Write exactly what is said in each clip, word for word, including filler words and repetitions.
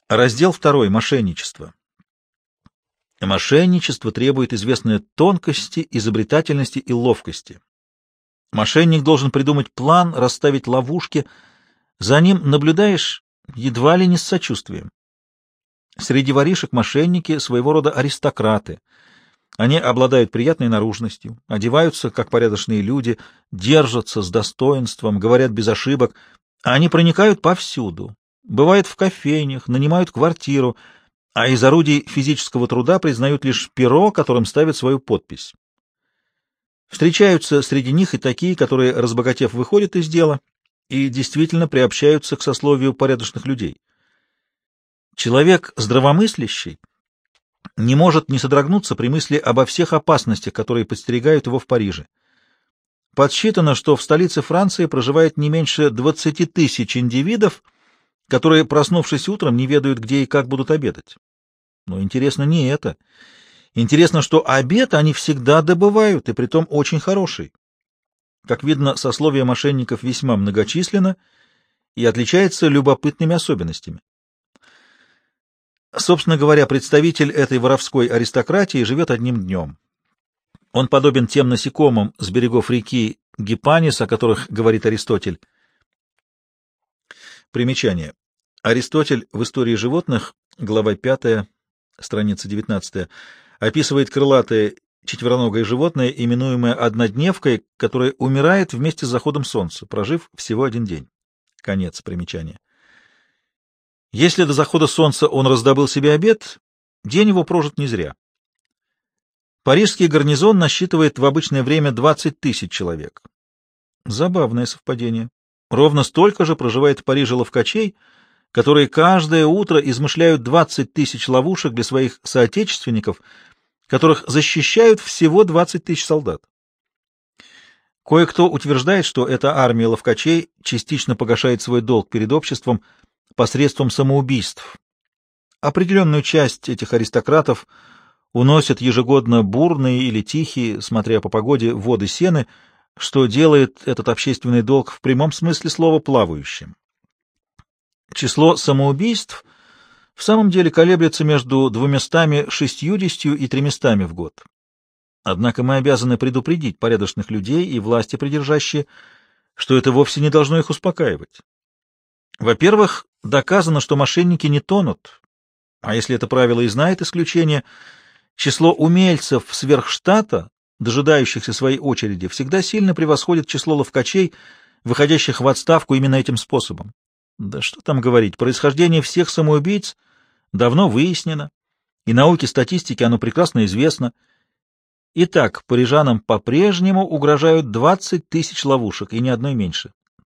Раздел второй. Мошенничество. Мошенничество требует известной тонкости, изобретательности и ловкости. Мошенник должен придумать план, расставить ловушки. За ним наблюдаешь едва ли не с сочувствием. Среди воришек мошенники — своего рода аристократы. Они обладают приятной наружностью, одеваются как порядочные люди, держатся с достоинством, говорят без ошибок. Они проникают повсюду. Бывают в кофейнях, нанимают квартиру, а из орудий физического труда признают лишь перо, которым ставят свою подпись. Встречаются среди них и такие, которые, разбогатев, выходят из дела и действительно приобщаются к сословию порядочных людей. Человек здравомыслящий не может не содрогнуться при мысли обо всех опасностях, которые подстерегают его в Париже. Подсчитано, что в столице Франции проживает не меньше двадцати тысяч индивидов, которые, проснувшись утром, не ведают, где и как будут обедать. Но интересно не это. Интересно, что обед они всегда добывают, и притом очень хороший. Как видно, сословие мошенников весьма многочисленно и отличается любопытными особенностями. Собственно говоря, представитель этой воровской аристократии живет одним днем. Он подобен тем насекомым с берегов реки Гипанис, о которых говорит Аристотель. Примечание. Аристотель в «Истории животных», глава пятая, страница девятнадцатая, описывает крылатое четвероногое животное, именуемое однодневкой, которое умирает вместе с заходом солнца, прожив всего один день. Конец примечания. Если до захода солнца он раздобыл себе обед, день его прожит не зря. Парижский гарнизон насчитывает в обычное время двадцать тысяч человек. Забавное совпадение. Ровно столько же проживает в Париже ловкачей, которые каждое утро измышляют двадцать тысяч ловушек для своих соотечественников, которых защищают всего двадцать тысяч солдат. Кое-кто утверждает, что эта армия ловкачей частично погашает свой долг перед обществом посредством самоубийств. Определенную часть этих аристократов уносят ежегодно бурные или тихие, смотря по погоде, воды Сены, что делает этот общественный долг в прямом смысле слова плавающим. Число самоубийств в самом деле колеблется между двумястами шестьюдесятью и тремястами в год. Однако мы обязаны предупредить порядочных людей и власти придержащие, что это вовсе не должно их успокаивать. Во-первых, доказано, что мошенники не тонут, а если это правило и знает исключение, число умельцев сверхштата, дожидающихся своей очереди, всегда сильно превосходит число ловкачей, выходящих в отставку именно этим способом. Да что там говорить, происхождение всех самоубийц давно выяснено, и науке статистики оно прекрасно известно. Итак, парижанам по-прежнему угрожают двадцать тысяч ловушек, и ни одной меньше.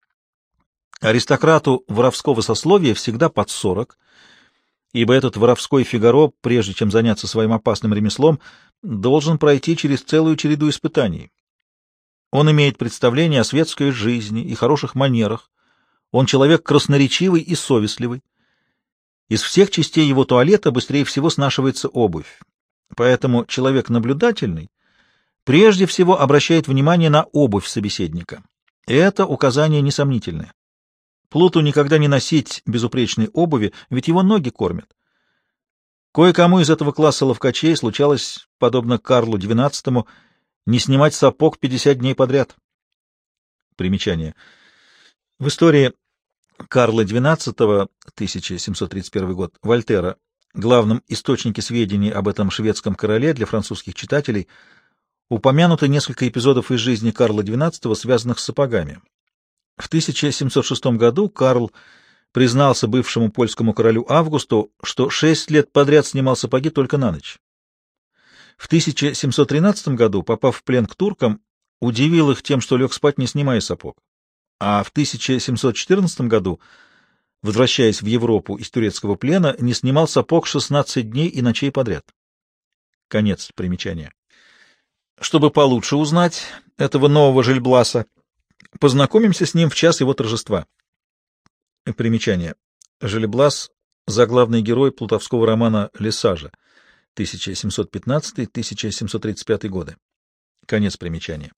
Аристократу воровского сословия всегда под сорок, ибо этот воровской Фигаро, прежде чем заняться своим опасным ремеслом, должен пройти через целую череду испытаний. Он имеет представление о светской жизни и хороших манерах, он человек красноречивый и совестливый. Из всех частей его туалета быстрее всего снашивается обувь. Поэтому человек наблюдательный прежде всего обращает внимание на обувь собеседника. Это указание несомнительное. Плуту никогда не носить безупречной обуви, ведь его ноги кормят. Кое-кому из этого класса ловкачей случалось, подобно Карлу двенадцатому, не снимать сапог пятьдесят дней подряд. Примечание. В истории Карла двенадцатого, тысяча семьсот тридцать первый год, Вольтера, главном источнике сведений об этом шведском короле для французских читателей, упомянуто несколько эпизодов из жизни Карла двенадцатого, связанных с сапогами. В тысяча семьсот шестом году Карл признался бывшему польскому королю Августу, что шесть лет подряд снимал сапоги только на ночь. В тысяча семьсот тринадцатом году, попав в плен к туркам, удивил их тем, что лег спать, не снимая сапог. А в тысяча семьсот четырнадцатом году, возвращаясь в Европу из турецкого плена, не снимал сапог шестнадцать дней и ночей подряд. Конец примечания. Чтобы получше узнать этого нового Жильбласа, познакомимся с ним в час его торжества. Примечание. Жильблас — заглавный герой плутовского романа «Лесажа» тысяча семьсот пятнадцатый — тысяча семьсот тридцать пятый годы. Конец примечания.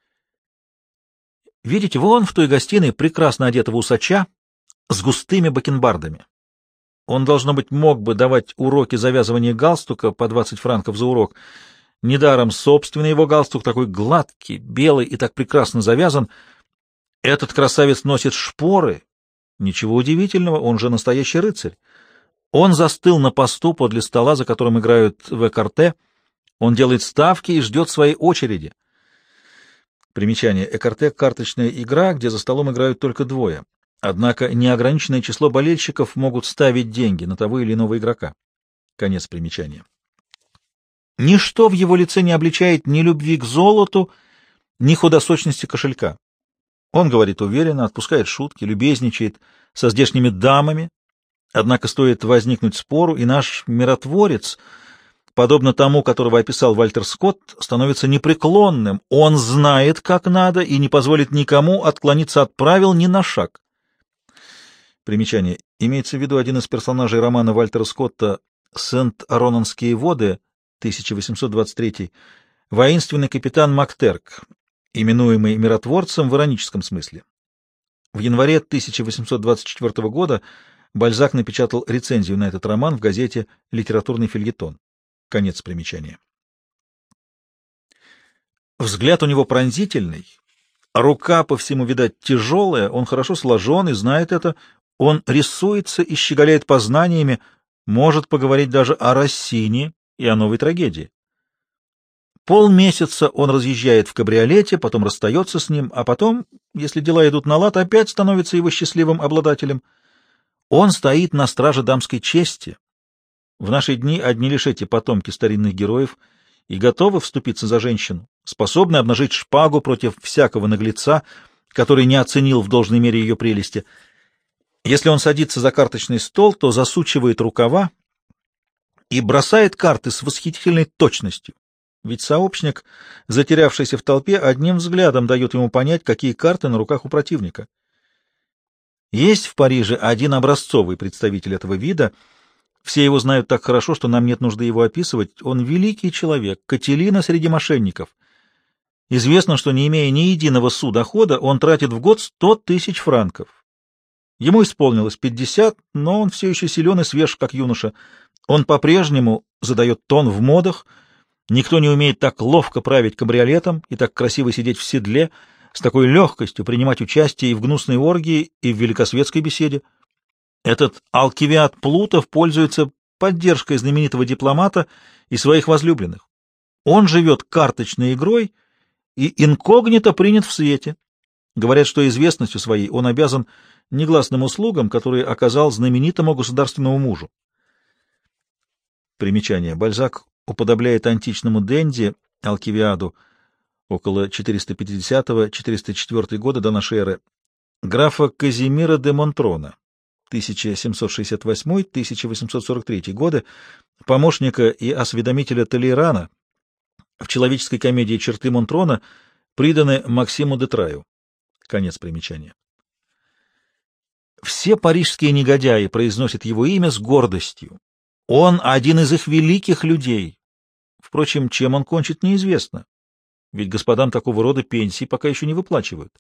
Видите, вон в той гостиной прекрасно одетого усача с густыми бакенбардами. Он, должно быть, мог бы давать уроки завязывания галстука по двадцать франков за урок. Недаром собственный его галстук такой гладкий, белый и так прекрасно завязан. Этот красавец носит шпоры. Ничего удивительного, он же настоящий рыцарь. Он застыл на посту подле стола, за которым играют в экарте. Он делает ставки и ждет своей очереди. Примечание. Экарте — карточная игра, где за столом играют только двое. Однако неограниченное число болельщиков могут ставить деньги на того или иного игрока. Конец примечания. Ничто в его лице не обличает ни любви к золоту, ни худосочности кошелька. Он говорит уверенно, отпускает шутки, любезничает со здешними дамами. Однако стоит возникнуть спору, и наш миротворец, подобно тому, которого описал Вальтер Скотт, становится непреклонным. Он знает, как надо, и не позволит никому отклониться от правил ни на шаг. Примечание. Имеется в виду один из персонажей романа Вальтера Скотта «Сент-Ронанские воды», тысяча восемьсот двадцать третий, воинственный капитан Мактерк, именуемый миротворцем в ироническом смысле. В январе тысяча восемьсот двадцать четвёртого года Бальзак напечатал рецензию на этот роман в газете «Литературный фельетон». Конец примечания. Взгляд у него пронзительный, рука, по всему, видать, тяжелая, он хорошо сложен и знает это, он рисуется и щеголяет познаниями, может поговорить даже о Россине и о новой трагедии. Полмесяца он разъезжает в кабриолете, потом расстается с ним, а потом, если дела идут на лад, опять становится его счастливым обладателем. Он стоит на страже дамской чести. В наши дни одни лишь эти потомки старинных героев и готовы вступиться за женщину, способны обнажить шпагу против всякого наглеца, который не оценил в должной мере ее прелести. Если он садится за карточный стол, то засучивает рукава и бросает карты с восхитительной точностью. Ведь сообщник, затерявшийся в толпе, одним взглядом дает ему понять, какие карты на руках у противника. Есть в Париже один образцовый представитель этого вида. Все его знают так хорошо, что нам нет нужды его описывать. Он великий человек, Кателина среди мошенников. Известно, что, не имея ни единого су дохода, он тратит в год сто тысяч франков. Ему исполнилось пятьдесят, но он все еще силен и свеж, как юноша. Он по-прежнему задает тон в модах. Никто не умеет так ловко править кабриолетом и так красиво сидеть в седле, с такой легкостью принимать участие и в гнусной оргии, и в великосветской беседе. Этот Алкивиад Плутов пользуется поддержкой знаменитого дипломата и своих возлюбленных. Он живет карточной игрой и инкогнито принят в свете. Говорят, что известностью своей он обязан негласным услугам, которые оказал знаменитому государственному мужу. Примечание. Бальзак уподобляет античному денди Алкивиаду около четыреста пятидесятого — четыреста четвёртого года до нашей эры графа Казимира де Монтрона тысяча семьсот шестьдесят восьмой — тысяча восемьсот сорок третий годы, помощника и осведомителя Толейрана. В человеческой комедии «Черты Монтрона» приданы Максиму де Траю. Конец примечания. Все парижские негодяи произносят его имя с гордостью. Он один из их великих людей. Впрочем, чем он кончит, неизвестно. Ведь господам такого рода пенсии пока еще не выплачивают.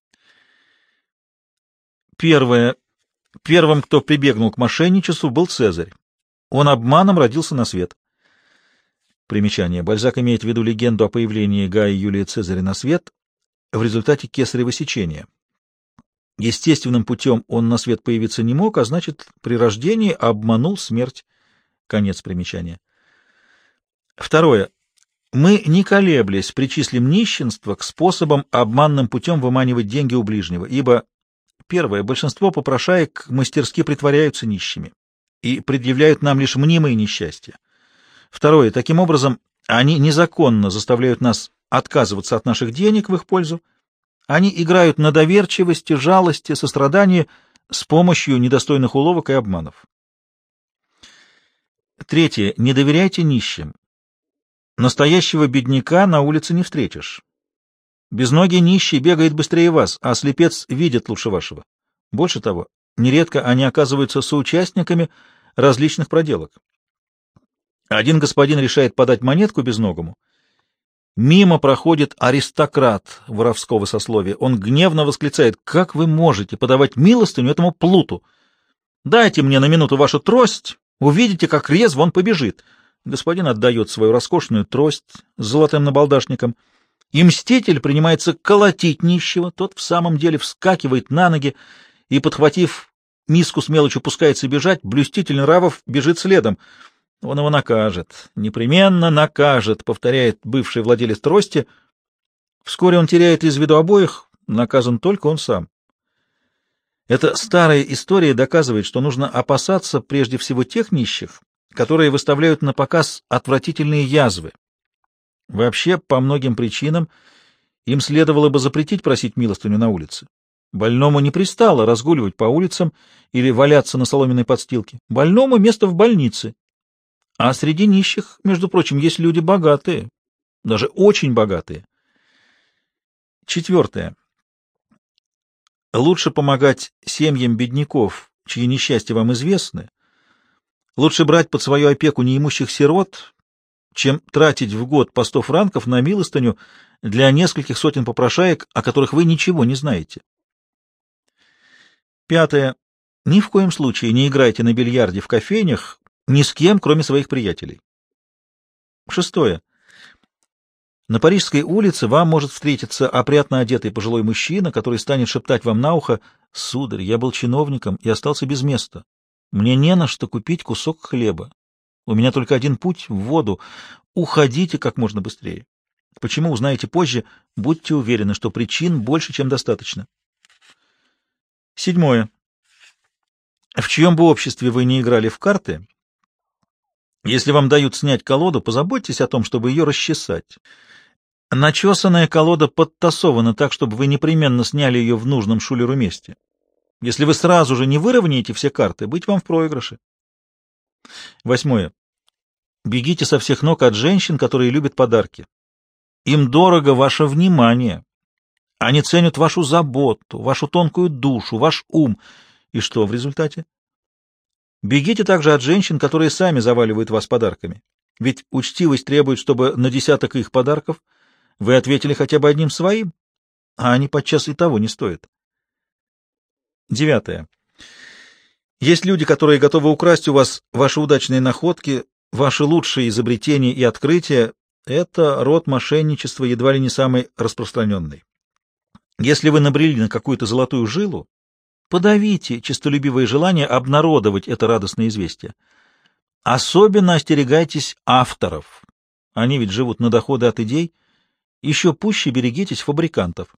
Первое. Первым, кто прибегнул к мошенничеству, был Цезарь. Он обманом родился на свет. Примечание. Бальзак имеет в виду легенду о появлении Гая Юлия Цезаря на свет в результате кесарево сечения. Естественным путем он на свет появиться не мог, а значит, при рождении обманул смерть. Конец примечания. Второе. Мы, не колеблясь, причислим нищенство к способам обманным путем выманивать деньги у ближнего, ибо, первое, большинство попрошаек мастерски притворяются нищими и предъявляют нам лишь мнимые несчастья. Второе, таким образом, они незаконно заставляют нас отказываться от наших денег в их пользу. Они играют на доверчивости, жалости, сострадании с помощью недостойных уловок и обманов. Третье. Не доверяйте нищим. Настоящего бедняка на улице не встретишь. Безногий нищий бегает быстрее вас, а слепец видит лучше вашего. Больше того, нередко они оказываются соучастниками различных проделок. Один господин решает подать монетку безногому. Мимо проходит аристократ воровского сословия. Он гневно восклицает: «Как вы можете подавать милостыню этому плуту?» Дайте мне на минуту вашу трость, увидите, как резво он побежит. Господин отдает свою роскошную трость с золотым набалдашником, и мститель принимается колотить нищего. Тот в самом деле вскакивает на ноги и, подхватив миску с мелочью, пускается бежать. Блюститель нравов бежит следом. Он его накажет, непременно накажет, повторяет бывший владелец трости. Вскоре он теряет из виду обоих, наказан только он сам. Эта старая история доказывает, что нужно опасаться прежде всего тех нищих, которые выставляют на показ отвратительные язвы. Вообще, по многим причинам, им следовало бы запретить просить милостыню на улице. Больному не пристало разгуливать по улицам или валяться на соломенной подстилке. Больному место в больнице. А среди нищих, между прочим, есть люди богатые, даже очень богатые. Четвертое. Лучше помогать семьям бедняков, чьи несчастья вам известны. Лучше брать под свою опеку неимущих сирот, чем тратить в год по сто франков на милостыню для нескольких сотен попрошаек, о которых вы ничего не знаете. Пятое. Ни в коем случае не играйте на бильярде в кофейнях ни с кем, кроме своих приятелей. Шестое. На Парижской улице вам может встретиться опрятно одетый пожилой мужчина, который станет шептать вам на ухо: «Сударь, я был чиновником и остался без места. Мне не на что купить кусок хлеба. У меня только один путь — в воду. Уходите как можно быстрее». Почему, узнаете позже. Будьте уверены, что причин больше, чем достаточно. Седьмое. В чьем бы обществе вы не играли в карты, если вам дают снять колоду, позаботьтесь о том, чтобы ее расчесать. Начесанная колода подтасована так, чтобы вы непременно сняли ее в нужном шулеру месте. Если вы сразу же не выровняете все карты, быть вам в проигрыше. Восьмое. Бегите со всех ног от женщин, которые любят подарки. Им дорого ваше внимание. Они ценят вашу заботу, вашу тонкую душу, ваш ум. И что в результате? Бегите также от женщин, которые сами заваливают вас подарками. Ведь учтивость требует, чтобы на десяток их подарков вы ответили хотя бы одним своим, а они подчас и того не стоят. Девятое. Есть люди, которые готовы украсть у вас ваши удачные находки, ваши лучшие изобретения и открытия. Это род мошенничества едва ли не самый распространенный. Если вы набрели на какую-то золотую жилу, подавите честолюбивое желание обнародовать это радостное известие. Особенно остерегайтесь авторов. Они ведь живут на доходы от идей. Еще пуще берегитесь фабрикантов.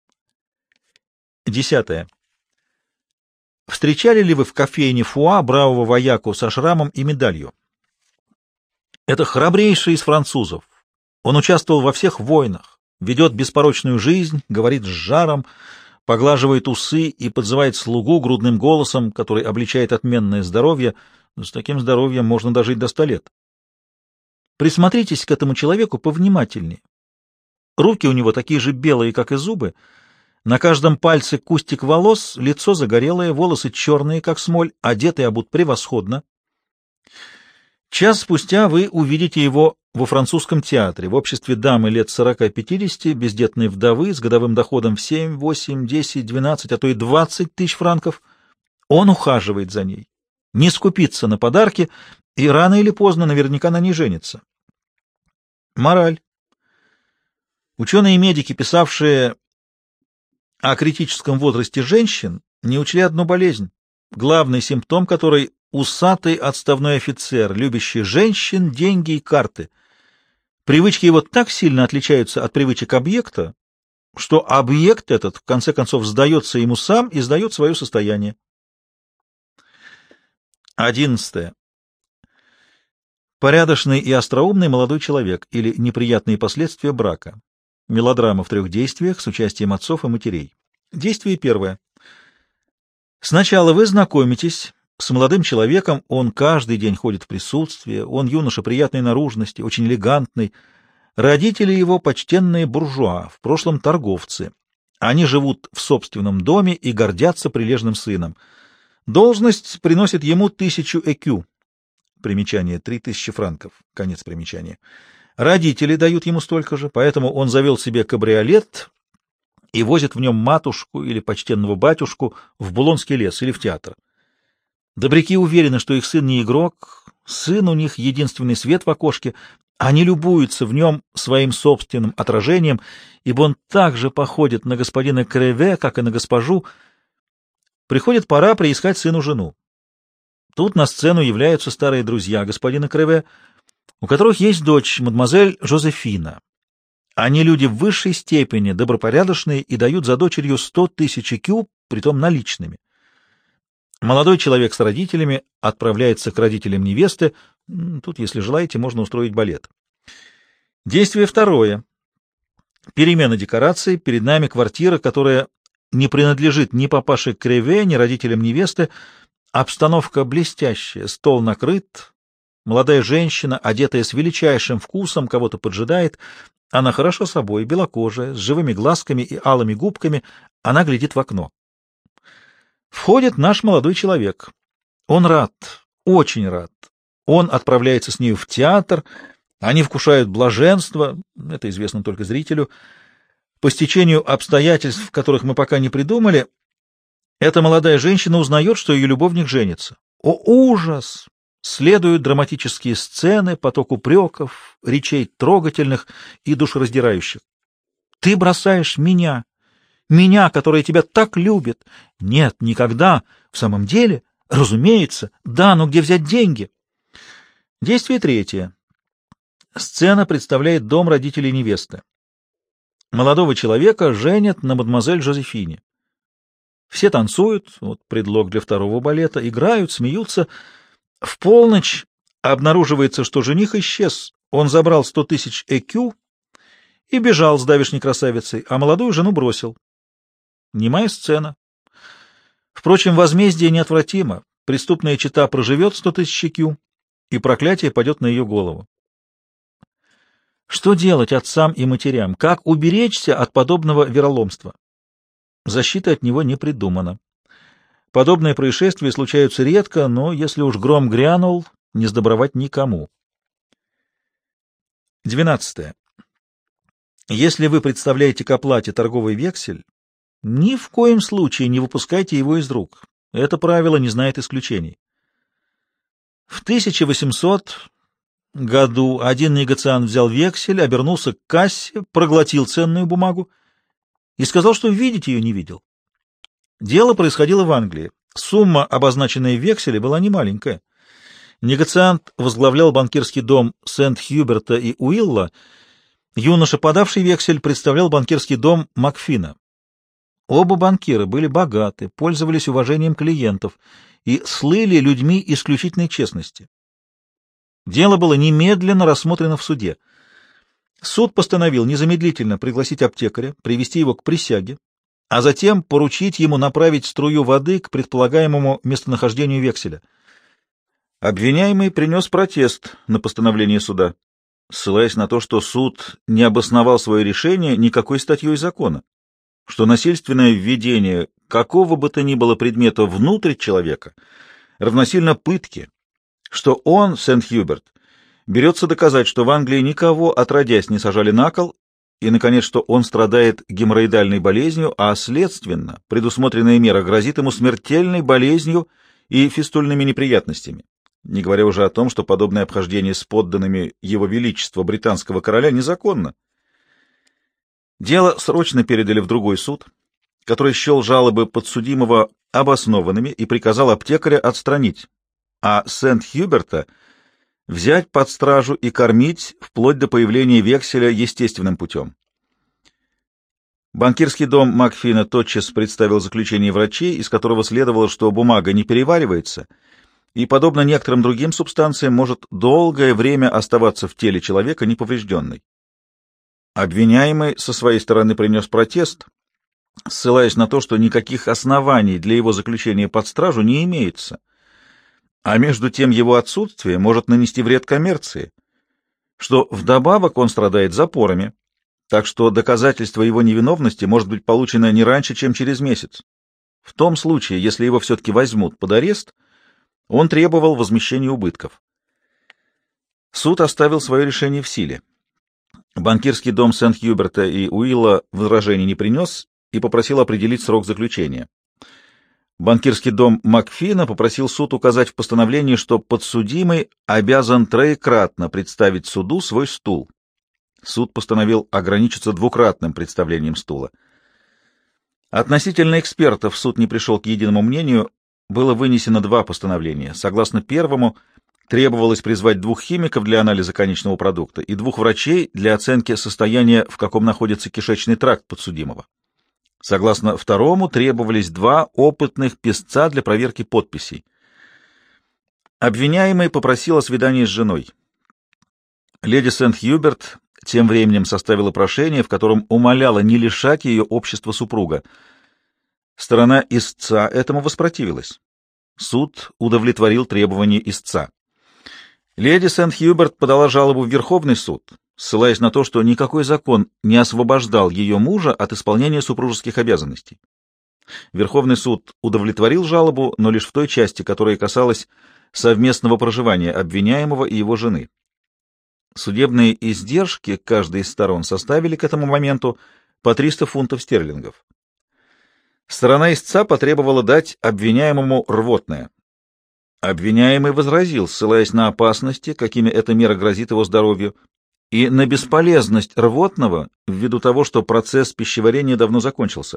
Десятое. Встречали ли вы в кофейне Фуа бравого вояку со шрамом и медалью? Это храбрейший из французов. Он участвовал во всех войнах, ведет беспорочную жизнь, говорит с жаром, поглаживает усы и подзывает слугу грудным голосом, который обличает отменное здоровье. С таким здоровьем можно дожить до ста лет. Присмотритесь к этому человеку повнимательнее. Руки у него такие же белые, как и зубы. На каждом пальце кустик волос, лицо загорелое, волосы черные, как смоль, одетый обут превосходно. Час спустя вы увидите его во французском театре в обществе дамы лет сорока-пятидесяти, бездетной вдовы с годовым доходом в семь, восемь, десять, двенадцать, а то и двадцать тысяч франков. Он ухаживает за ней, не скупится на подарки и рано или поздно наверняка на ней женится. Мораль. Ученые-медики, писавшие о критическом возрасте женщин, не учли одну болезнь, главный симптом которой — усатый отставной офицер, любящий женщин, деньги и карты. Привычки его так сильно отличаются от привычек объекта, что объект этот, в конце концов, сдается ему сам и сдает свое состояние. Одиннадцатое. Порядочный и остроумный молодой человек или неприятные последствия брака. Мелодрама в трех действиях с участием отцов и матерей. Действие первое. Сначала вы знакомитесь с молодым человеком, он каждый день ходит в присутствие, он юноша приятной наружности, очень элегантный. Родители его почтенные буржуа, в прошлом торговцы. Они живут в собственном доме и гордятся прилежным сыном. Должность приносит ему тысячу экю. Примечание — три тысячи франков. Конец примечания. Родители дают ему столько же, поэтому он завел себе кабриолет и возит в нем матушку или почтенного батюшку в Булонский лес или в театр. Добряки уверены, что их сын не игрок, сын у них единственный свет в окошке, они любуются в нем своим собственным отражением, ибо он так же походит на господина Креве, как и на госпожу. Приходит пора приискать сыну жену. Тут на сцену являются старые друзья господина Креве, у которых есть дочь, мадемуазель Жозефина. Они люди в высшей степени добропорядочные и дают за дочерью сто тысяч кю, притом наличными. Молодой человек с родителями отправляется к родителям невесты. Тут, если желаете, можно устроить балет. Действие второе. Перемена декораций. Перед нами квартира, которая не принадлежит ни папаше Креве, ни родителям невесты. Обстановка блестящая, стол накрыт. Молодая женщина, одетая с величайшим вкусом, кого-то поджидает. Она хороша собой, белокожая, с живыми глазками и алыми губками. Она глядит в окно. Входит наш молодой человек. Он рад, очень рад. Он отправляется с нею в театр, они вкушают блаженство, это известно только зрителю. По стечению обстоятельств, которых мы пока не придумали, эта молодая женщина узнает, что ее любовник женится. О, ужас! Следуют драматические сцены, поток упреков, речей трогательных и душераздирающих. «Ты бросаешь меня! Меня, которая тебя так любит!» «Нет, никогда! В самом деле, разумеется! Да, но где взять деньги?» Действие третье. Сцена представляет дом родителей невесты. Молодого человека женят на мадемуазель Жозефине. Все танцуют, вот предлог для второго балета, играют, смеются. В полночь обнаруживается, что жених исчез. Он забрал сто тысяч экю и бежал с давешней красавицей, а молодую жену бросил. Немая сцена. Впрочем, возмездие неотвратимо. Преступная чета проживет сто тысяч экю, и проклятие падет на ее голову. Что делать отцам и матерям? Как уберечься от подобного вероломства? Защита от него не придумана. Подобные происшествия случаются редко, но если уж гром грянул, не сдобровать никому. Двенадцатое. Если вы представляете к оплате торговый вексель, ни в коем случае не выпускайте его из рук. Это правило не знает исключений. В тысяча восьмисотом году один негациант взял вексель, обернулся к кассе, проглотил ценную бумагу и сказал, что видеть ее не видел. Дело происходило в Англии. Сумма, обозначенная в векселе, была немаленькая. Негациант возглавлял банкирский дом Сент-Хьюберта и Уилла. Юноша, подавший вексель, представлял банкирский дом Макфина. Оба банкира были богаты, пользовались уважением клиентов и слыли людьми исключительной честности. Дело было немедленно рассмотрено в суде. Суд постановил незамедлительно пригласить аптекаря, привести его к присяге, а затем поручить ему направить струю воды к предполагаемому местонахождению векселя. Обвиняемый принес протест на постановление суда, ссылаясь на то, что суд не обосновал свое решение никакой статьей закона, что насильственное введение какого бы то ни было предмета внутрь человека равносильно пытке, что он, Сент-Хьюберт, берется доказать, что в Англии никого отродясь не сажали на кол, и, наконец, что он страдает геморроидальной болезнью, а, следственно, предусмотренная мера грозит ему смертельной болезнью и фистульными неприятностями, не говоря уже о том, что подобное обхождение с подданными его величества британского короля незаконно. Дело срочно передали в другой суд, который счел жалобы подсудимого обоснованными и приказал аптекаря отстранить, а Сент-Хьюберта взять под стражу и кормить вплоть до появления векселя естественным путем. Банкирский дом Макфина тотчас представил заключение врачей, из которого следовало, что бумага не переваривается и, подобно некоторым другим субстанциям, может долгое время оставаться в теле человека неповрежденной. Обвиняемый со своей стороны принес протест, ссылаясь на то, что никаких оснований для его заключения под стражу не имеется, а между тем его отсутствие может нанести вред коммерции, что вдобавок он страдает запорами, так что доказательство его невиновности может быть получено не раньше, чем через месяц. В том случае, если его все-таки возьмут под арест, он требовал возмещения убытков. Суд оставил свое решение в силе. Банкирский дом Сент-Хьюберта и Уилла возражений не принес и попросил определить срок заключения. Банкирский дом Макфина попросил суд указать в постановлении, что подсудимый обязан троекратно представить суду свой стул. Суд постановил ограничиться двукратным представлением стула. Относительно экспертов суд не пришел к единому мнению, было вынесено два постановления. Согласно первому, требовалось призвать двух химиков для анализа конечного продукта и двух врачей для оценки состояния, в каком находится кишечный тракт подсудимого. Согласно второму, требовались два опытных писца для проверки подписей. Обвиняемый попросил о свидании с женой. Леди Сент-Хьюберт тем временем составила прошение, в котором умоляла не лишать ее общества супруга. Сторона истца этому воспротивилась. Суд удовлетворил требования истца. Леди Сент-Хьюберт подала жалобу в Верховный суд, ссылаясь на то, что никакой закон не освобождал ее мужа от исполнения супружеских обязанностей. Верховный суд удовлетворил жалобу, но лишь в той части, которая касалась совместного проживания обвиняемого и его жены. Судебные издержки каждой из сторон составили к этому моменту по триста фунтов стерлингов. Сторона истца потребовала дать обвиняемому рвотное. Обвиняемый возразил, ссылаясь на опасности, какими эта мера грозит его здоровью, и на бесполезность рвотного ввиду того, что процесс пищеварения давно закончился.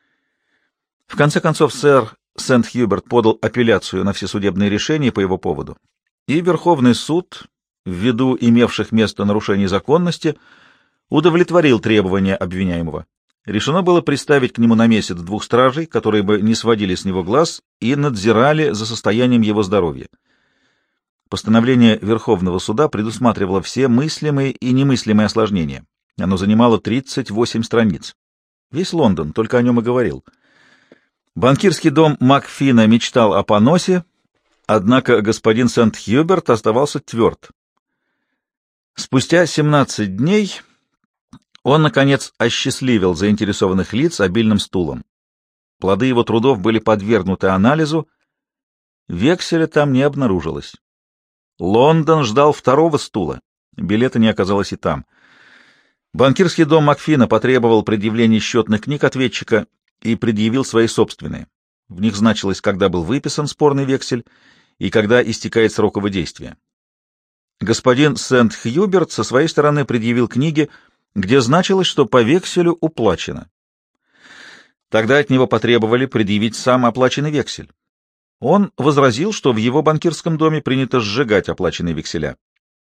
В конце концов, сэр Сент-Хьюберт подал апелляцию на все судебные решения по его поводу, и Верховный суд, ввиду имевших место нарушений законности, удовлетворил требования обвиняемого. Решено было приставить к нему на месяц двух стражей, которые бы не сводили с него глаз и надзирали за состоянием его здоровья. Постановление Верховного суда предусматривало все мыслимые и немыслимые осложнения. Оно занимало тридцать восемь страниц. Весь Лондон только о нем и говорил. Банкирский дом Макфина мечтал о поносе, однако господин Сент-Хьюберт оставался тверд. Спустя семнадцать дней он, наконец, осчастливил заинтересованных лиц обильным стулом. Плоды его трудов были подвергнуты анализу, векселя там не обнаружилось. Лондон ждал второго стула, билета не оказалось и там. Банкирский дом Макфина потребовал предъявления счетных книг ответчика и предъявил свои собственные. В них значилось, когда был выписан спорный вексель и когда истекает срок его действия. Господин Сент-Хьюберт со своей стороны предъявил книги, где значилось, что по векселю уплачено. Тогда от него потребовали предъявить сам оплаченный вексель. Он возразил, что в его банкирском доме принято сжигать оплаченные векселя.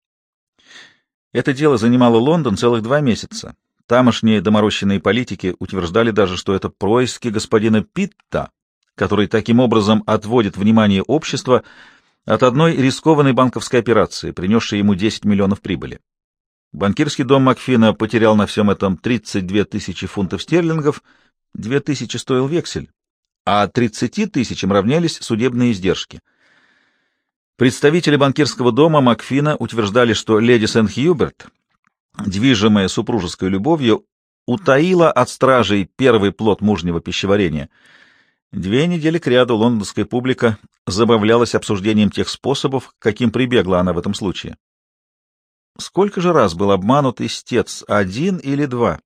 Это дело занимало Лондон целых два месяца. Тамошние доморощенные политики утверждали даже, что это происки господина Питта, который таким образом отводит внимание общества от одной рискованной банковской операции, принесшей ему десять миллионов прибыли. Банкирский дом Макфина потерял на всем этом тридцать две тысячи фунтов стерлингов, две тысячи стоил вексель, а тридцати тысячам равнялись судебные издержки. Представители банкирского дома Макфина утверждали, что леди Сент-Хьюберт, движимая супружеской любовью, утаила от стражей первый плод мужнего пищеварения. Две недели кряду лондонская публика забавлялась обсуждением тех способов, каким прибегла она в этом случае. Сколько же раз был обманут истец, один или два?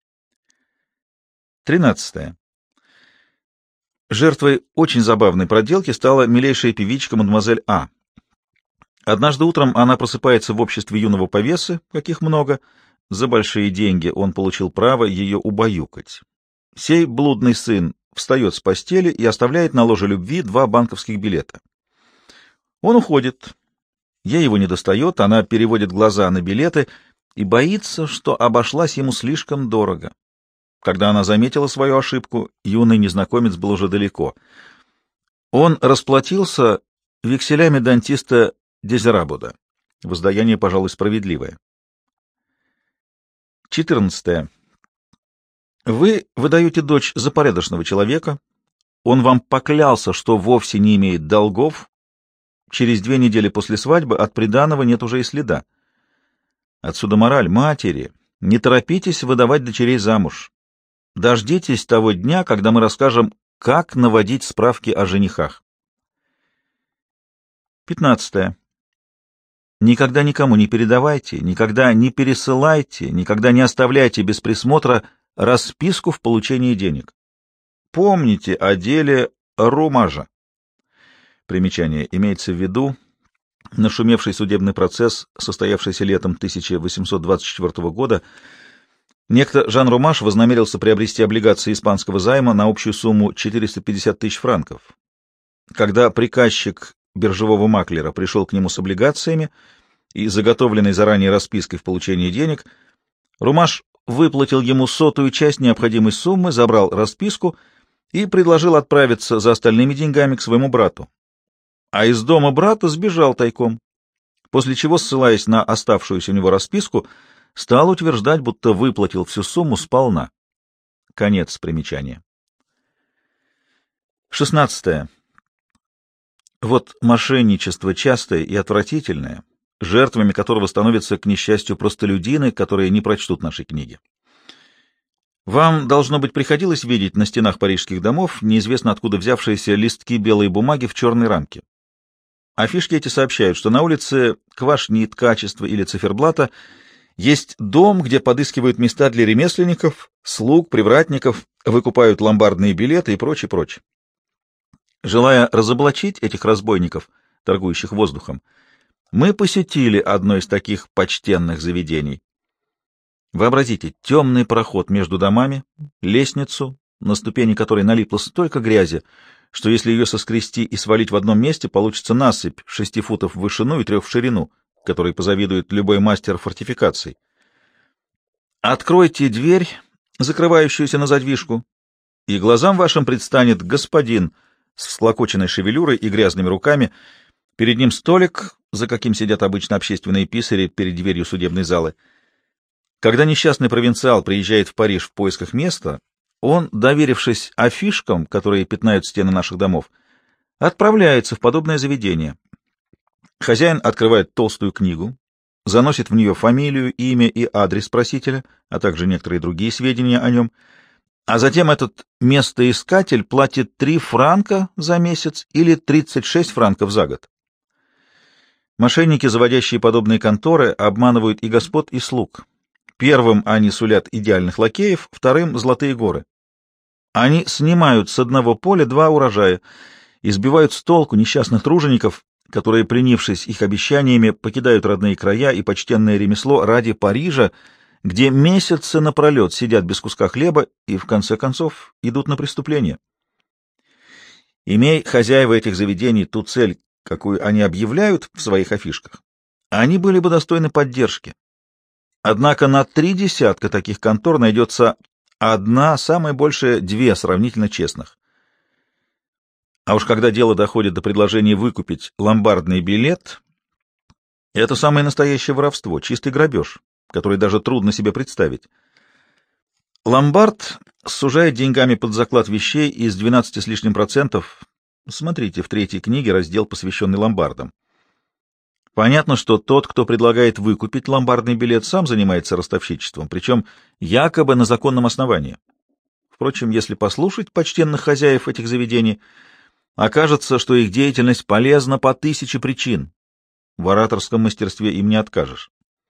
Тринадцатое. Жертвой очень забавной проделки стала милейшая певичка мадемуазель А. Однажды утром она просыпается в обществе юного повесы, каких много. За большие деньги он получил право ее убаюкать. Сей блудный сын встает с постели и оставляет на ложе любви два банковских билета. Он уходит. Ей его не достает, она переводит глаза на билеты и боится, что обошлась ему слишком дорого. Когда она заметила свою ошибку, юный незнакомец был уже далеко. Он расплатился векселями дантиста Дезирабуда. Воздаяние, пожалуй, справедливое. четырнадцатое. Вы выдаете дочь за порядочного человека. Он вам поклялся, что вовсе не имеет долгов. Через две недели после свадьбы от приданого нет уже и следа. Отсюда мораль: матери, не торопитесь выдавать дочерей замуж. Дождитесь того дня, когда мы расскажем, как наводить справки о женихах. пятнадцатое. Никогда никому не передавайте, никогда не пересылайте, никогда не оставляйте без присмотра расписку в получении денег. Помните о деле Румажа. Примечание. Имеется в виду нашумевший судебный процесс, состоявшийся летом тысяча восемьсот двадцать четвёртого года. Некто Жан Румаж вознамерился приобрести облигации испанского займа на общую сумму четыреста пятьдесят тысяч франков. Когда приказчик биржевого маклера пришел к нему с облигациями и заготовленной заранее распиской в получении денег, Румаж выплатил ему сотую часть необходимой суммы, забрал расписку и предложил отправиться за остальными деньгами к своему брату. А из дома брата сбежал тайком, после чего, ссылаясь на оставшуюся у него расписку, стал утверждать, будто выплатил всю сумму сполна. Конец примечания. шестнадцатое. Вот мошенничество частое и отвратительное, жертвами которого становятся, к несчастью, простолюдины, которые не прочтут нашей книги. Вам, должно быть, приходилось видеть на стенах парижских домов неизвестно откуда взявшиеся листки белой бумаги в черной рамке. Афишки эти сообщают, что на улице Квашни, Ткачества или Циферблата есть дом, где подыскивают места для ремесленников, слуг, привратников, выкупают ломбардные билеты и прочее, прочее. Желая разоблачить этих разбойников, торгующих воздухом, мы посетили одно из таких почтенных заведений. Вообразите, темный проход между домами, лестницу, на ступени которой налипло столько грязи, что если ее соскрести и свалить в одном месте, получится насыпь шести футов в вышину и трех в ширину, которой позавидует любой мастер фортификаций. Откройте дверь, закрывающуюся на задвижку, и глазам вашим предстанет господин с всклокоченной шевелюрой и грязными руками. Перед ним столик, за каким сидят обычно общественные писари перед дверью судебной залы. Когда несчастный провинциал приезжает в Париж в поисках места, он, доверившись афишкам, которые пятнают стены наших домов, отправляется в подобное заведение. Хозяин открывает толстую книгу, заносит в нее фамилию, имя и адрес просителя, а также некоторые другие сведения о нем, а затем этот местоискатель платит три франка за месяц или тридцать шесть франков за год. Мошенники, заводящие подобные конторы, обманывают и господ, и слуг. Первым они сулят идеальных лакеев, вторым — золотые горы. Они снимают с одного поля два урожая, избивают с толку несчастных тружеников, которые, пленившись их обещаниями, покидают родные края и почтенное ремесло ради Парижа, где месяцы напролет сидят без куска хлеба и, в конце концов, идут на преступление. Имея хозяева этих заведений ту цель, какую они объявляют в своих афишках, они были бы достойны поддержки. Однако на три десятка таких контор найдется одна, самое большее две сравнительно честных. А уж когда дело доходит до предложения выкупить ломбардный билет, это самое настоящее воровство, чистый грабеж, который даже трудно себе представить. Ломбард сужает деньгами под заклад вещей из двенадцати с лишним процентов. Смотрите в третьей книге раздел, посвященный ломбардам. Понятно, что тот, кто предлагает выкупить ломбардный билет, сам занимается ростовщичеством, причем якобы на законном основании. Впрочем, если послушать почтенных хозяев этих заведений, окажется, что их деятельность полезна по тысяче причин. В ораторском мастерстве им не откажешь.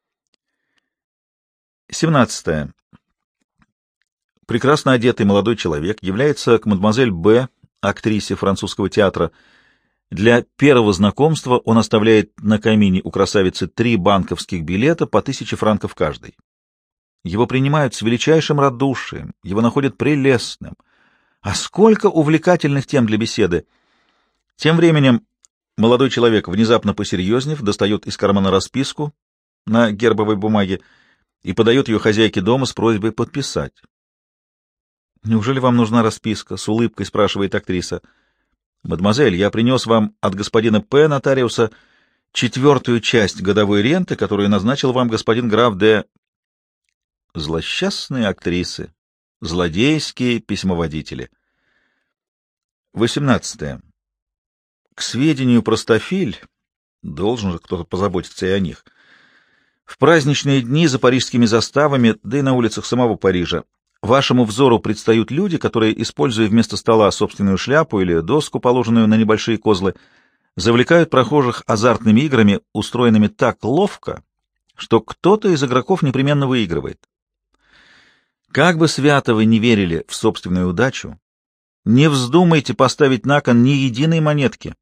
семнадцатое. Прекрасно одетый молодой человек является к мадемуазель Б, актрисе французского театра. Для первого знакомства он оставляет на камине у красавицы три банковских билета по тысяче франков каждый. Его принимают с величайшим радушием, его находят прелестным. А сколько увлекательных тем для беседы! Тем временем молодой человек, внезапно посерьезнев, достает из кармана расписку на гербовой бумаге и подает ее хозяйке дома с просьбой подписать. «Неужели вам нужна расписка?» — с улыбкой спрашивает актриса. «Мадемуазель, я принес вам от господина П. нотариуса четвертую часть годовой ренты, которую назначил вам господин граф де...» Злосчастные актрисы, злодейские письмоводители. восемнадцатое. К сведению простофиль, должен же кто-то позаботиться и о них, в праздничные дни за парижскими заставами, да и на улицах самого Парижа, вашему взору предстают люди, которые, используя вместо стола собственную шляпу или доску, положенную на небольшие козлы, завлекают прохожих азартными играми, устроенными так ловко, что кто-то из игроков непременно выигрывает. Как бы свято вы ни верили в собственную удачу, Не вздумайте поставить на кон ни единой монетки.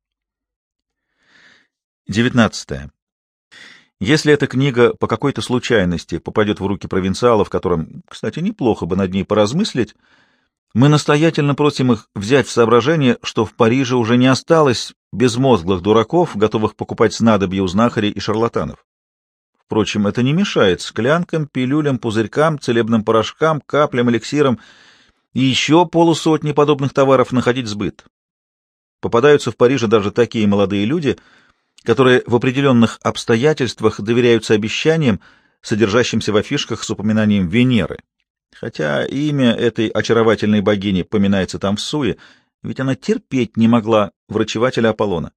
девятнадцатое. Если эта книга по какой-то случайности попадет в руки провинциалов, которым, кстати, неплохо бы над ней поразмыслить, мы настоятельно просим их взять в соображение, что в Париже уже не осталось безмозглых дураков, готовых покупать снадобья у знахарей и шарлатанов. Впрочем, это не мешает склянкам, пилюлям, пузырькам, целебным порошкам, каплям, эликсирам и еще полусотни подобных товаров находить сбыт. Попадаются в Париже даже такие молодые люди, которые в определенных обстоятельствах доверяются обещаниям, содержащимся в афишках с упоминанием Венеры. Хотя имя этой очаровательной богини поминается там в суе, ведь она терпеть не могла врачевателя Аполлона.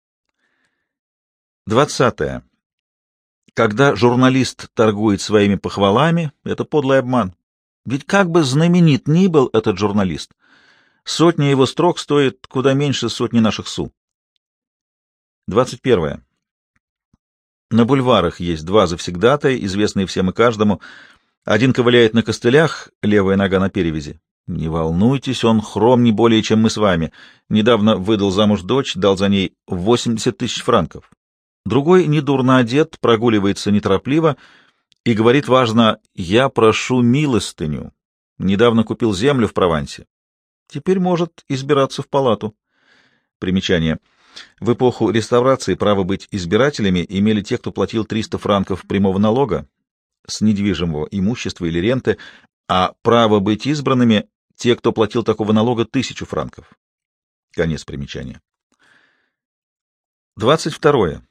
Двадцатое. Когда журналист торгует своими похвалами, это подлый обман. Ведь как бы знаменит ни был этот журналист, сотня его строк стоит куда меньше сотни наших су. двадцать первое. На бульварах есть два завсегдатая, известные всем и каждому. Один ковыляет на костылях, левая нога на перевязи. Не волнуйтесь, он хром не более, чем мы с вами. Недавно выдал замуж дочь, дал за ней восемьдесят тысяч франков. Другой недурно одет, прогуливается неторопливо и говорит важно: «Я прошу милостыню. Недавно купил землю в Провансе. Теперь может избираться в палату». Примечание. В эпоху реставрации право быть избирателями имели те, кто платил триста франков прямого налога с недвижимого имущества или ренты, а право быть избранными — те, кто платил такого налога тысячу франков. Конец примечания. Двадцать второе.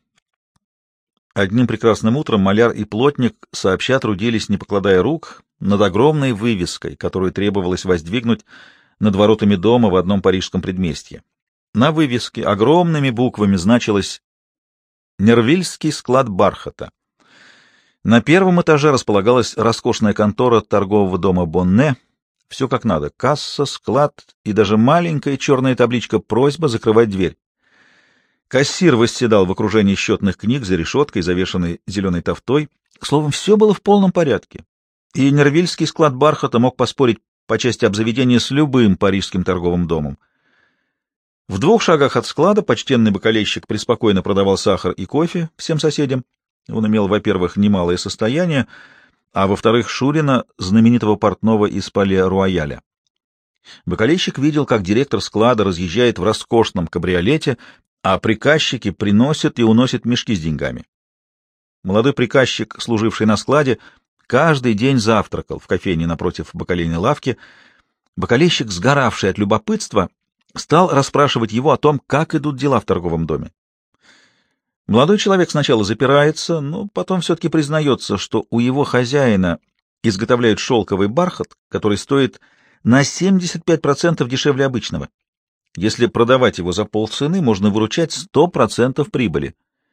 Одним прекрасным утром маляр и плотник сообща трудились, не покладая рук, над огромной вывеской, которую требовалось воздвигнуть над воротами дома в одном парижском предместье. На вывеске огромными буквами значилось «Нервильский склад бархата». На первом этаже располагалась роскошная контора торгового дома Бонне. Все как надо: касса, склад и даже маленькая черная табличка «Просьба закрывать дверь». Кассир восседал в окружении счетных книг за решеткой, завешанной зеленой тафтой. Словом, все было в полном порядке. И Нервильский склад бархата мог поспорить по части обзаведения с любым парижским торговым домом. В двух шагах от склада почтенный бакалейщик преспокойно продавал сахар и кофе всем соседям. Он имел, во-первых, немалое состояние, а во-вторых, Шурина, знаменитого портного из Пале-Руаяля. Бакалейщик видел, как директор склада разъезжает в роскошном кабриолете, а приказчики приносят и уносят мешки с деньгами. Молодой приказчик, служивший на складе, каждый день завтракал в кофейне напротив бакалейной лавки. Бакалейщик, сгоравший от любопытства, стал расспрашивать его о том, как идут дела в торговом доме. Молодой человек сначала запирается, но потом все-таки признается, что у его хозяина изготовляют шелковый бархат, который стоит на семьдесят пять процентов дешевле обычного. Если продавать его за полцены, можно выручать сто процентов прибыли.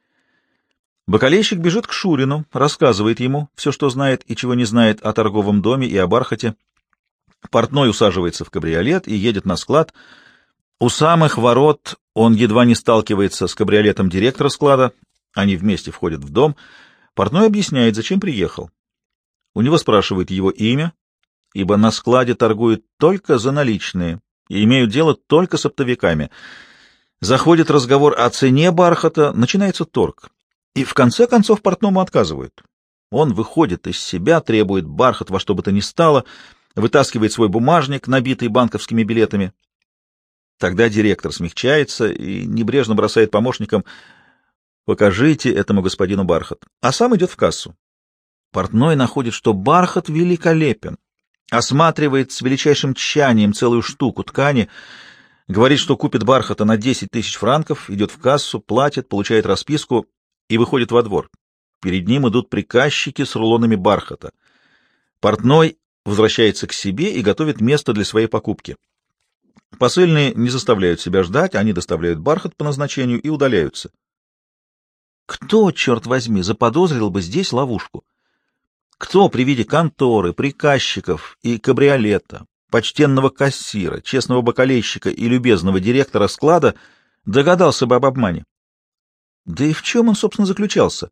Бакалейщик бежит к Шурину, рассказывает ему все, что знает и чего не знает о торговом доме и о бархате. Портной усаживается в кабриолет и едет на склад. У самых ворот он едва не сталкивается с кабриолетом директора склада. Они вместе входят в дом. Портной объясняет, зачем приехал. У него спрашивают его имя, ибо на складе торгуют только за наличные и имеют дело только с оптовиками. Заходит разговор о цене бархата, начинается торг. И в конце концов портному отказывают. Он выходит из себя, требует бархат во что бы то ни стало, вытаскивает свой бумажник, набитый банковскими билетами. Тогда директор смягчается и небрежно бросает помощникам: «Покажите этому господину бархат», а сам идет в кассу. Портной находит, что бархат великолепен, осматривает с величайшим тщанием целую штуку ткани, говорит, что купит бархата на десять тысяч франков, идет в кассу, платит, получает расписку и выходит во двор. Перед ним идут приказчики с рулонами бархата. Портной возвращается к себе и готовит место для своей покупки. Посыльные не заставляют себя ждать, они доставляют бархат по назначению и удаляются. Кто, черт возьми, заподозрил бы здесь ловушку? Кто при виде конторы, приказчиков и кабриолета, почтенного кассира, честного бакалейщика и любезного директора склада догадался бы об обмане? Да и в чем он, собственно, заключался?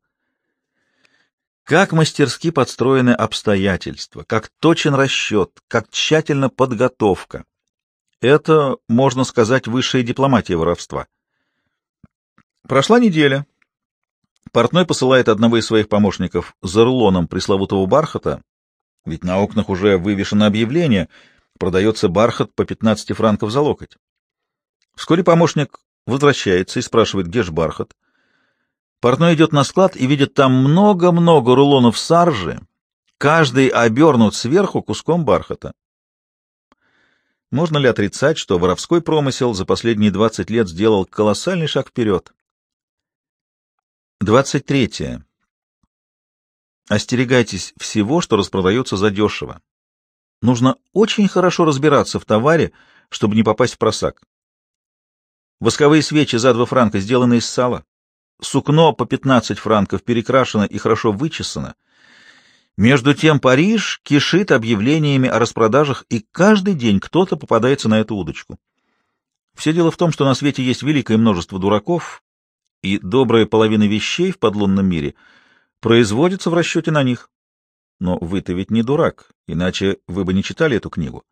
Как мастерски подстроены обстоятельства, как точен расчет, как тщательна подготовка. Это, можно сказать, высшая дипломатия воровства. Прошла неделя. Портной посылает одного из своих помощников за рулоном пресловутого бархата, ведь на окнах уже вывешено объявление, продается бархат по пятнадцать франков за локоть. Вскоре помощник возвращается и спрашивает, где же бархат. Портной идет на склад и видит там много-много рулонов саржи, каждый обернут сверху куском бархата. Можно ли отрицать, что воровской промысел за последние двадцать лет сделал колоссальный шаг вперед? двадцать третье. Остерегайтесь всего, что распродается задешево. Нужно очень хорошо разбираться в товаре, чтобы не попасть в просак. Восковые свечи за два франка сделаны из сала. Сукно по пятнадцать франков перекрашено и хорошо вычесано. Между тем Париж кишит объявлениями о распродажах, и каждый день кто-то попадается на эту удочку. Все дело в том, что на свете есть великое множество дураков, и добрая половина вещей в подлунном мире производится в расчете на них. Но вы-то ведь не дурак, иначе вы бы не читали эту книгу.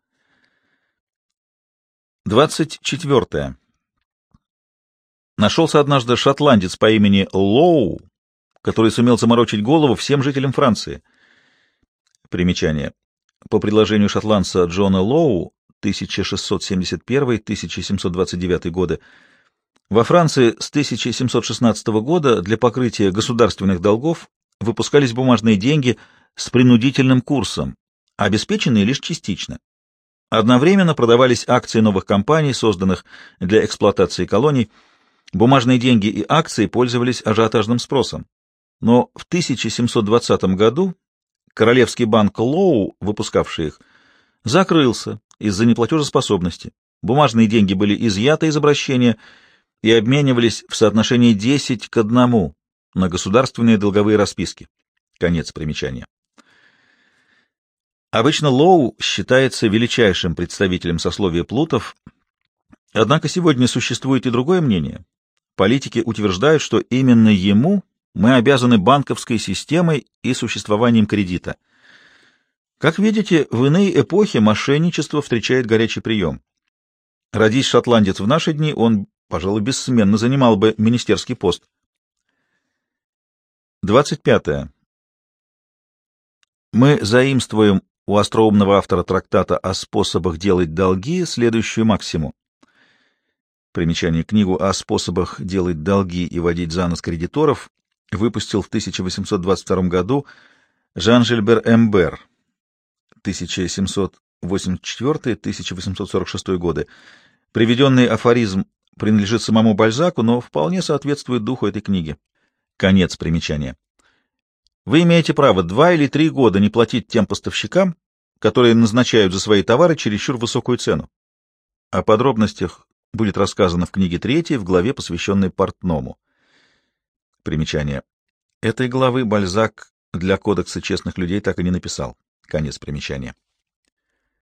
двадцать четвертое. Нашелся однажды шотландец по имени Лоу, который сумел заморочить голову всем жителям Франции. Примечание. По предложению шотландца Джона Лоу, тысяча шестьсот семьдесят первый — тысяча семьсот двадцать девятый годы, во Франции с тысяча семьсот шестнадцатого года для покрытия государственных долгов выпускались бумажные деньги с принудительным курсом, обеспеченные лишь частично. Одновременно продавались акции новых компаний, созданных для эксплуатации колоний. Бумажные деньги и акции пользовались ажиотажным спросом. Но в тысяча семьсот двадцатом году Королевский банк Лоу, выпускавший их, закрылся из-за неплатежеспособности. Бумажные деньги были изъяты из обращения и обменивались в соотношении десять к одному на государственные долговые расписки. Конец примечания. Обычно Лоу считается величайшим представителем сословия плутов, однако сегодня существует и другое мнение. Политики утверждают, что именно ему мы обязаны банковской системой и существованием кредита. Как видите, в иные эпохи мошенничество встречает горячий прием. Родись шотландец в наши дни, он, пожалуй, бессменно занимал бы министерский пост. двадцать пятое. Мы заимствуем у остроумного автора трактата о способах делать долги следующую максиму. Примечание. Книгу о способах делать долги и водить за нос кредиторов выпустил в тысяча восемьсот двадцать втором году Жан-Жильбер Эмбер, тысяча семьсот восемьдесят четвёртый — тысяча восемьсот сорок шестой годы. Приведенный афоризм принадлежит самому Бальзаку, но вполне соответствует духу этой книги. Конец примечания. Вы имеете право два или три года не платить тем поставщикам, которые назначают за свои товары чересчур высокую цену. О подробностях будет рассказано в книге третьей, в главе, посвященной портному. Примечание. Этой главы Бальзак для Кодекса честных людей так и не написал. Конец примечания.